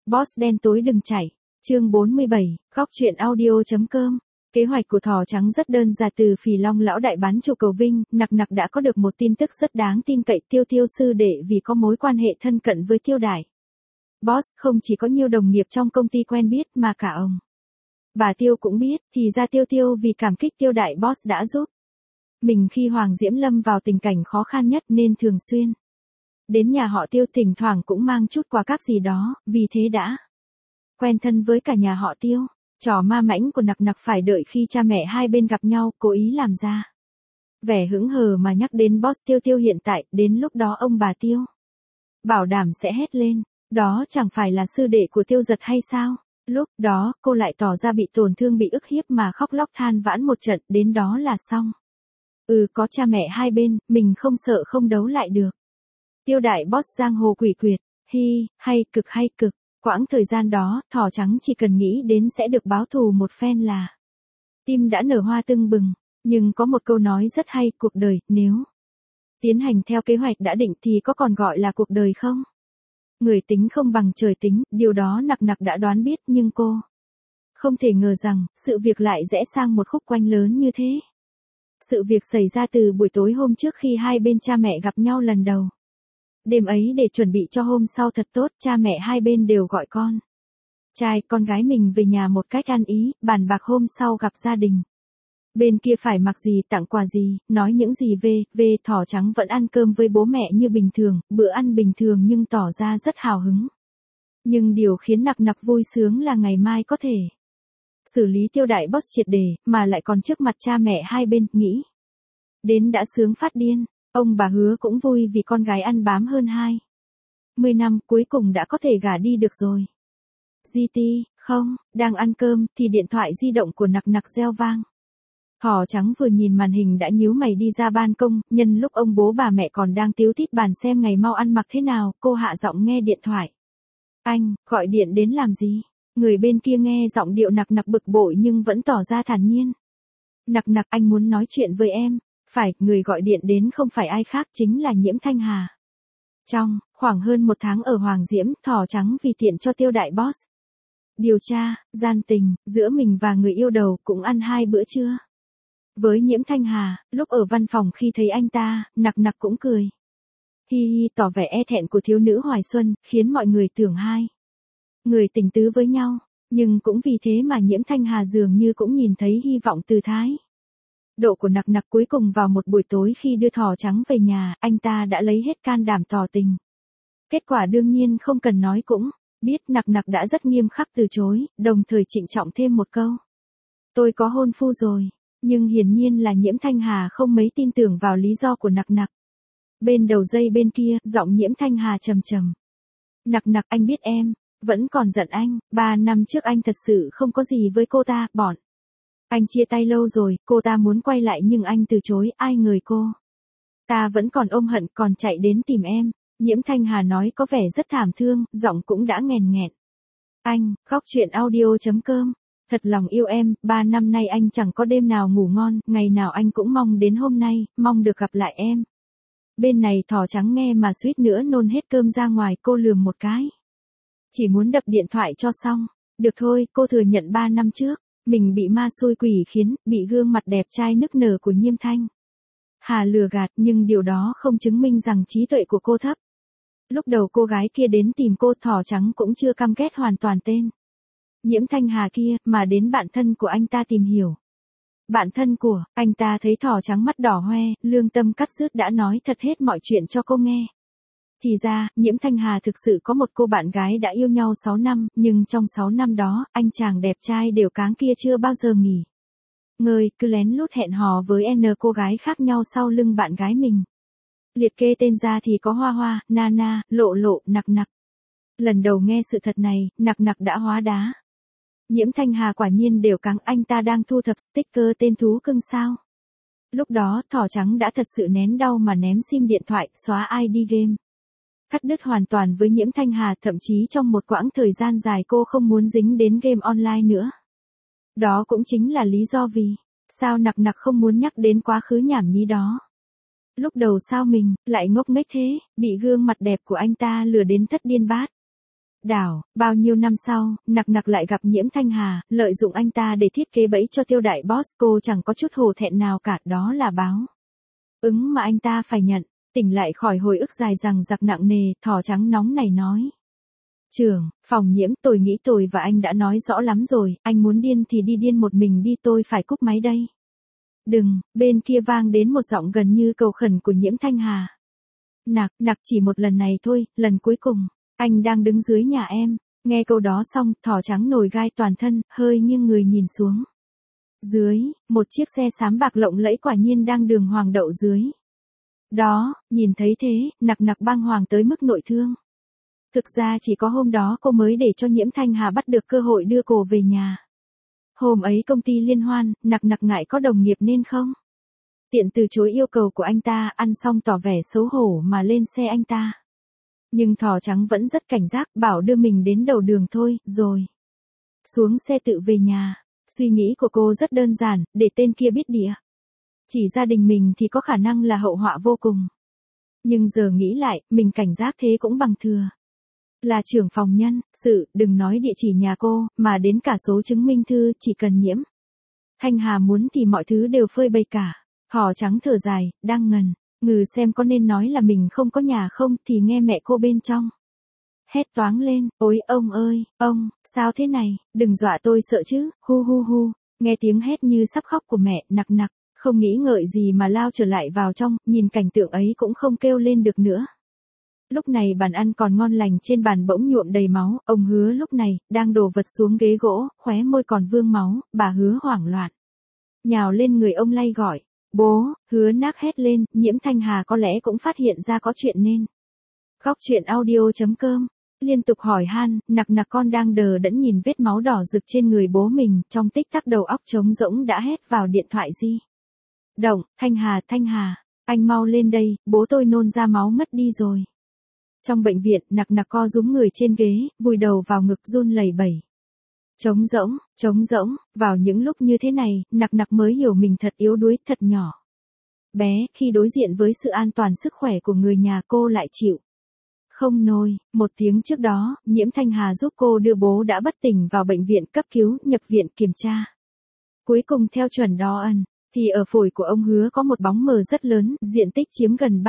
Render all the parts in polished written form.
Boss đen tối đừng chạy. Chương 47, góc truyện audio.com. Kế hoạch của Thỏ Trắng rất đơn giản. Từ Phì Long lão đại bán trụ cầu Vinh, Nặc Nặc đã có được một tin tức rất đáng tin cậy. Tiêu sư đệ vì có mối quan hệ thân cận với Tiêu đại Boss, không chỉ có nhiều đồng nghiệp trong công ty quen biết mà cả ông bà Tiêu cũng biết. Thì ra Tiêu vì cảm kích Tiêu đại Boss đã giúp mình khi Hoàng Diễm lâm vào tình cảnh khó khăn nhất nên thường xuyên đến nhà họ Tiêu, thỉnh thoảng cũng mang chút quà cáp gì đó, vì thế đã quen thân với cả nhà họ Tiêu. Trò ma mãnh của Nặc Nặc phải đợi khi cha mẹ hai bên gặp nhau, cố ý làm ra vẻ hững hờ mà nhắc đến Boss Tiêu hiện tại. Đến lúc đó ông bà Tiêu bảo đảm sẽ hét lên, đó chẳng phải là sư đệ của Tiêu Giật hay sao? Lúc đó cô lại tỏ ra bị tổn thương, bị ức hiếp mà khóc lóc than vãn một trận, đến đó là xong. Có cha mẹ hai bên, mình không sợ không đấu lại được. Tiêu đại Boss giang hồ quỷ quyệt, hay cực. Quãng thời gian đó, Thỏ Trắng chỉ cần nghĩ đến sẽ được báo thù một phen là tim đã nở hoa tưng bừng. Nhưng có một câu nói rất hay, cuộc đời, nếu tiến hành theo kế hoạch đã định thì có còn gọi là cuộc đời không? Người tính không bằng trời tính, điều đó Nặc Nặc đã đoán biết, nhưng cô không thể ngờ rằng, sự việc lại rẽ sang một khúc quanh lớn như thế. Sự việc xảy ra từ buổi tối hôm trước khi hai bên cha mẹ gặp nhau lần đầu. Đêm ấy để chuẩn bị cho hôm sau thật tốt, cha mẹ hai bên đều gọi con trai, con gái mình về nhà một cách ăn ý, bàn bạc hôm sau gặp gia đình bên kia phải mặc gì, tặng quà gì, nói những gì về. Thỏ Trắng vẫn ăn cơm với bố mẹ như bình thường, bữa ăn bình thường nhưng tỏ ra rất hào hứng. Nhưng điều khiến Nặc Nặc vui sướng là ngày mai có thể xử lý Tiêu đại Boss triệt để, mà lại còn trước mặt cha mẹ hai bên, nghĩ đến đã sướng phát điên. Ông bà Hứa cũng vui vì con gái ăn bám hơn 20 năm, cuối cùng đã có thể gả đi được rồi. Không, đang ăn cơm, thì điện thoại di động của Nặc Nặc reo vang. Thỏ Trắng vừa nhìn màn hình đã nhíu mày đi ra ban công, nhân lúc ông bố bà mẹ còn đang tíu tít bàn xem ngày mau ăn mặc thế nào, cô hạ giọng nghe điện thoại. Anh, gọi điện đến làm gì? Người bên kia nghe giọng điệu Nặc Nặc bực bội nhưng vẫn tỏ ra thản nhiên. Nặc Nặc, anh muốn nói chuyện với em. Phải, người gọi điện đến không phải ai khác chính là Nhiễm Thanh Hà. Trong khoảng hơn một tháng ở Hoàng Diễm, Thỏ Trắng vì tiện cho Tiêu đại Boss điều tra gian tình giữa mình và người yêu đầu, cũng ăn 2 bữa trưa với Nhiễm Thanh Hà. Lúc ở văn phòng khi thấy anh ta, Nặc Nặc cũng cười tỏ vẻ e thẹn của thiếu nữ hoài xuân, khiến mọi người tưởng hai người tình tứ với nhau. Nhưng cũng vì thế mà Nhiễm Thanh Hà dường như cũng nhìn thấy hy vọng từ thái độ của Nặc Nặc. Cuối cùng vào một buổi tối khi đưa Thỏ Trắng về nhà, anh ta đã lấy hết can đảm tỏ tình. Kết quả đương nhiên không cần nói cũng biết, Nặc Nặc đã rất nghiêm khắc từ chối, đồng thời trịnh trọng thêm một câu. Tôi có hôn phu rồi. Nhưng hiển nhiên là Nhiễm Thanh Hà không mấy tin tưởng vào lý do của Nặc Nặc. Bên đầu dây bên kia, giọng Nhiễm Thanh Hà trầm trầm. Nặc Nặc, anh biết em vẫn còn giận anh. 3 năm trước anh thật sự không có gì với cô ta, bọn anh chia tay lâu rồi, cô ta muốn quay lại nhưng anh từ chối, ai ngờ cô ta vẫn còn ôm hận, còn chạy đến tìm em. Nhiễm Thanh Hà nói có vẻ rất thảm thương, giọng cũng đã nghẹn. Anh, góc truyện audio.com. Thật lòng yêu em, 3 năm nay anh chẳng có đêm nào ngủ ngon, ngày nào anh cũng mong đến hôm nay, mong được gặp lại em. Bên này Thỏ Trắng nghe mà suýt nữa nôn hết cơm ra ngoài, cô lườm một cái. Chỉ muốn đập điện thoại cho xong. Được thôi, cô thừa nhận 3 năm trước mình bị ma xui quỷ khiến, bị gương mặt đẹp trai nức nở của Nhiễm Thanh Hà lừa gạt, nhưng điều đó không chứng minh rằng trí tuệ của cô thấp. Lúc đầu cô gái kia đến tìm cô, Thỏ Trắng cũng chưa căm ghét hoàn toàn tên Nhiễm Thanh Hà kia, mà đến bạn thân của anh ta tìm hiểu. Bạn thân của anh ta thấy Thỏ Trắng mắt đỏ hoe, lương tâm cắt rứt đã nói thật hết mọi chuyện cho cô nghe. Thì ra, Nhiễm Thanh Hà thực sự có một cô bạn gái đã yêu nhau 6 năm, nhưng trong 6 năm đó, anh chàng đẹp trai đều cáng kia chưa bao giờ nghỉ ngơi, cứ lén lút hẹn hò với N cô gái khác nhau sau lưng bạn gái mình. Liệt kê tên ra thì có Hoa Hoa, Nana, Lộ Lộ, Nặc Nặc. Lần đầu nghe sự thật này, Nặc Nặc đã hóa đá. Nhiễm Thanh Hà quả nhiên đều cáng, anh ta đang thu thập sticker tên thú cưng sao. Lúc đó, Thỏ Trắng đã thật sự nén đau mà ném sim điện thoại, xóa ID game. Cắt đứt hoàn toàn với Nhiễm Thanh Hà, thậm chí trong một quãng thời gian dài cô không muốn dính đến game online nữa. Đó cũng chính là lý do vì sao Nặc Nặc không muốn nhắc đến quá khứ nhảm nhí đó. Lúc đầu sao mình lại ngốc nghếch thế, bị gương mặt đẹp của anh ta lừa đến thất điên bát. Đảo, bao nhiêu năm sau, Nặc Nặc lại gặp Nhiễm Thanh Hà, lợi dụng anh ta để thiết kế bẫy cho Tiêu đại boss, cô chẳng có chút hổ thẹn nào cả, đó là báo ứng mà anh ta phải nhận. Tỉnh lại khỏi hồi ức dài dằng dặc nặng nề, thỏ trắng nóng này nói. Trưởng, phòng Nhiễm, tôi nghĩ tôi và anh đã nói rõ lắm rồi, anh muốn điên thì đi điên một mình đi, tôi phải cúp máy đây. Đừng, bên kia vang đến một giọng gần như cầu khẩn của Nhiễm Thanh Hà. Nặc chỉ một lần này thôi, lần cuối cùng, anh đang đứng dưới nhà em. Nghe câu đó xong, thỏ trắng nổi gai toàn thân, hơi nghiêng người nhìn xuống. Dưới, một chiếc xe xám bạc lộng lẫy quả nhiên đang đường hoàng đậu dưới. Đó, nhìn thấy thế, Nặc bàng hoàng tới mức nội thương. Thực ra chỉ có hôm đó cô mới để cho Nhiễm Thanh Hà bắt được cơ hội đưa cô về nhà. Hôm ấy công ty liên hoan, Nặc ngại có đồng nghiệp nên không tiện từ chối yêu cầu của anh ta, ăn xong tỏ vẻ xấu hổ mà lên xe anh ta. Nhưng thỏ trắng vẫn rất cảnh giác, bảo đưa mình đến đầu đường thôi, rồi xuống xe tự về nhà. Suy nghĩ của cô rất đơn giản, để tên kia biết địa chỉ gia đình mình thì có khả năng là hậu họa vô cùng. Nhưng giờ nghĩ lại, mình cảnh giác thế cũng bằng thừa. Là trưởng phòng nhân sự, đừng nói địa chỉ nhà cô, mà đến cả số chứng minh thư, chỉ cần Nhiễm Thanh Hà muốn thì mọi thứ đều phơi bày cả. Thỏ trắng thở dài, đang ngừ xem có nên nói là mình không có nhà không, thì nghe mẹ cô bên trong hét toáng lên, ôi ông ơi, ông, sao thế này, đừng dọa tôi sợ chứ, hu hu hu. Nghe tiếng hét như sắp khóc của mẹ, Nặc không nghĩ ngợi gì mà lao trở lại vào trong, nhìn cảnh tượng ấy cũng không kêu lên được nữa. Lúc này bàn ăn còn ngon lành trên bàn bỗng nhuộm đầy máu, ông Hứa lúc này, đang đổ vật xuống ghế gỗ, khóe môi còn vương máu, bà Hứa hoảng loạn nhào lên người ông lay gọi. Bố, Hứa nác hét lên, Nhiễm Thanh Hà có lẽ cũng phát hiện ra có chuyện nên. Góc truyện audio.com liên tục hỏi han, Nặc con đang đờ đẫn nhìn vết máu đỏ rực trên người bố mình, trong tích tắc đầu óc trống rỗng đã hét vào điện thoại di động, Thanh Hà, anh mau lên đây, bố tôi nôn ra máu mất đi rồi. Trong bệnh viện, Nặc co rúm người trên ghế, vùi đầu vào ngực run lẩy bẩy. Trống rỗng, vào những lúc như thế này, Nặc mới hiểu mình thật yếu đuối, thật nhỏ bé, khi đối diện với sự an toàn sức khỏe của người nhà cô lại chịu không nổi. Một tiếng trước đó, Nhiễm Thanh Hà giúp cô đưa bố đã bất tỉnh vào bệnh viện cấp cứu, nhập viện kiểm tra. Cuối cùng theo chuẩn đo ẩn, thì ở phổi của ông Hứa có một bóng mờ rất lớn, diện tích chiếm gần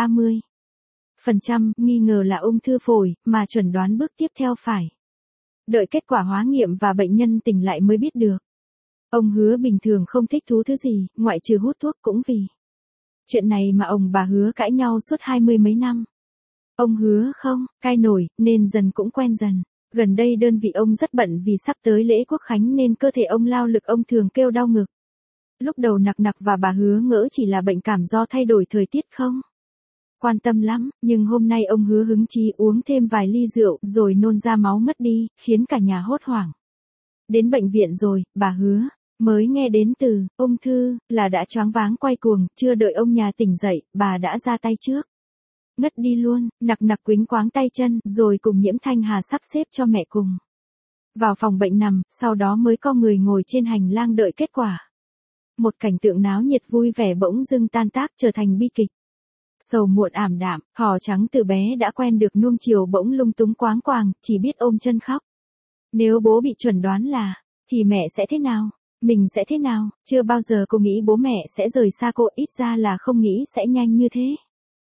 30%, nghi ngờ là ung thư phổi, mà chuẩn đoán bước tiếp theo phải đợi kết quả hóa nghiệm và bệnh nhân tỉnh lại mới biết được. Ông Hứa bình thường không thích thú thứ gì, ngoại trừ hút thuốc, cũng vì chuyện này mà ông bà Hứa cãi nhau suốt 20 mấy năm. Ông Hứa không cai nổi, nên dần cũng quen dần. Gần đây đơn vị ông rất bận vì sắp tới lễ Quốc khánh nên cơ thể ông lao lực, ông thường kêu đau ngực. Lúc đầu Nặc và bà Hứa ngỡ chỉ là bệnh cảm do thay đổi thời tiết không quan tâm lắm, nhưng hôm nay ông Hứa hứng chí uống thêm vài ly rượu rồi nôn ra máu mất đi, khiến cả nhà hốt hoảng. Đến bệnh viện rồi, bà Hứa mới nghe đến từ ung thư là đã choáng váng quay cuồng, chưa đợi ông nhà tỉnh dậy, bà đã ra tay trước. Ngất đi luôn, Nặc quýnh quáng tay chân, rồi cùng Nhiễm Thanh Hà sắp xếp cho mẹ cùng vào phòng bệnh nằm, sau đó mới có người ngồi trên hành lang đợi kết quả. Một cảnh tượng náo nhiệt vui vẻ bỗng dưng tan tác, trở thành bi kịch. Sầu muộn ảm đạm, thỏ trắng từ bé đã quen được nuông chiều bỗng lung túng quáng quàng, chỉ biết ôm chân khóc. Nếu bố bị chuẩn đoán là, thì mẹ sẽ thế nào? Mình sẽ thế nào? Chưa bao giờ cô nghĩ bố mẹ sẽ rời xa cô, ít ra là không nghĩ sẽ nhanh như thế.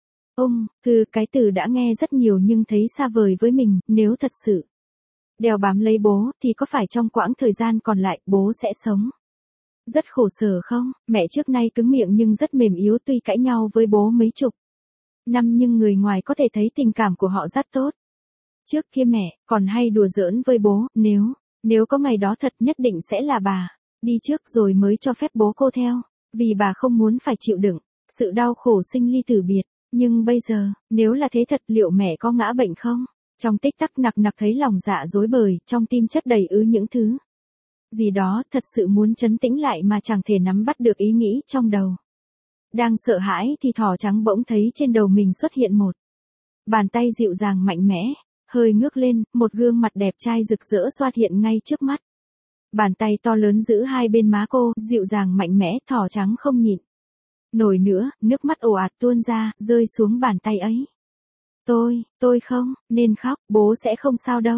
Cái từ đã nghe rất nhiều nhưng thấy xa vời với mình, nếu thật sự đeo bám lấy bố, thì có phải trong quãng thời gian còn lại, bố sẽ sống rất khổ sở không? Mẹ trước nay cứng miệng nhưng rất mềm yếu, tuy cãi nhau với bố mấy chục năm nhưng người ngoài có thể thấy tình cảm của họ rất tốt. Trước kia mẹ còn hay đùa giỡn với bố, nếu có ngày đó thật nhất định sẽ là bà đi trước rồi mới cho phép bố cô theo, vì bà không muốn phải chịu đựng sự đau khổ sinh ly tử biệt. Nhưng bây giờ, nếu là thế thật, liệu mẹ có ngã bệnh không? Trong tích tắc Nặc thấy lòng dạ rối bời, trong tim chất đầy những thứ gì đó, thật sự muốn trấn tĩnh lại mà chẳng thể nắm bắt được ý nghĩ trong đầu. Đang sợ hãi thì thỏ trắng bỗng thấy trên đầu mình xuất hiện một bàn tay dịu dàng mạnh mẽ, hơi ngước lên, một gương mặt đẹp trai rực rỡ xuất hiện ngay trước mắt. Bàn tay to lớn giữ hai bên má cô, dịu dàng mạnh mẽ, thỏ trắng không nhịn nổi nữa, nước mắt ồ ạt tuôn ra, rơi xuống bàn tay ấy. Tôi không nên khóc, bố sẽ không sao đâu.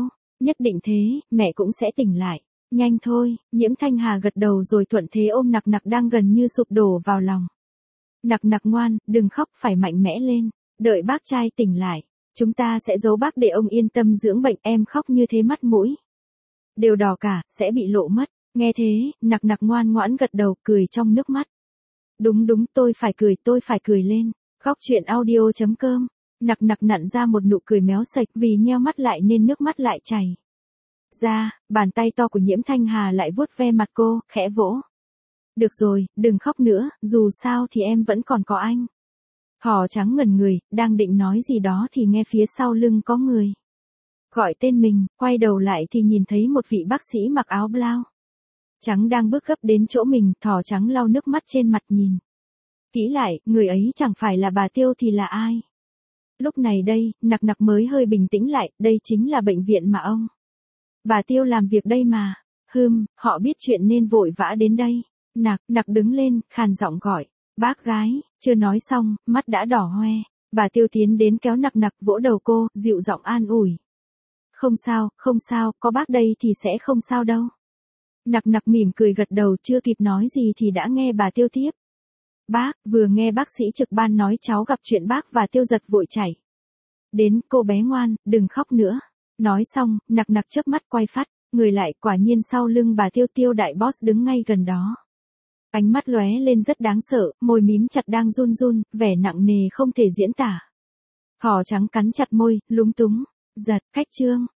Nhất định thế, mẹ cũng sẽ tỉnh lại. Nhanh thôi, Nhiễm Thanh Hà gật đầu rồi thuận thế ôm Nặc Nặc đang gần như sụp đổ vào lòng. Nặc Nặc ngoan, đừng khóc, phải mạnh mẽ lên. Đợi bác trai tỉnh lại. Chúng ta sẽ giấu bác để ông yên tâm dưỡng bệnh, em khóc như thế mắt mũi đều đỏ cả, sẽ bị lộ mất. Nghe thế, Nặc Nặc ngoan ngoãn gật đầu, cười trong nước mắt. Đúng đúng, tôi phải cười lên. Khóc chuyện audio.com. Nặc Nặc nặn ra một nụ cười méo sạch vì nheo mắt lại nên nước mắt lại chảy ra, bàn tay to của Nhiễm Thanh Hà lại vuốt ve mặt cô, khẽ vỗ. Được rồi, đừng khóc nữa, dù sao thì em vẫn còn có anh. Hò Trắng ngẩn người, đang định nói gì đó thì nghe phía sau lưng có người gọi tên mình, quay đầu lại thì nhìn thấy một vị bác sĩ mặc áo blau trắng đang bước gấp đến chỗ mình. Thỏ Trắng lau nước mắt trên mặt nhìn kỹ lại, người ấy chẳng phải là bà Tiêu thì là ai? Lúc này đây, Nặc Nặc mới hơi bình tĩnh lại, đây chính là bệnh viện mà ông bà Tiêu làm việc đây mà. Họ biết chuyện nên vội vã đến đây. Nặc đứng lên, khàn giọng gọi. Bác gái, chưa nói xong, mắt đã đỏ hoe. Bà Tiêu tiến đến kéo Nặc vỗ đầu cô, dịu giọng an ủi. Không sao, có bác đây thì sẽ không sao đâu. Nặc mỉm cười gật đầu, chưa kịp nói gì thì đã nghe bà Tiêu tiếp. Bác, vừa nghe bác sĩ trực ban nói cháu gặp chuyện bác và Tiêu giật vội chảy đến, cô bé ngoan, đừng khóc nữa. Nói xong, Nặc chớp mắt quay phát, người lại, quả nhiên sau lưng bà Tiêu đại boss đứng ngay gần đó. Ánh mắt lóe lên rất đáng sợ, môi mím chặt đang run, vẻ nặng nề không thể diễn tả. Hò Trắng cắn chặt môi, lúng túng, giật, cách chương.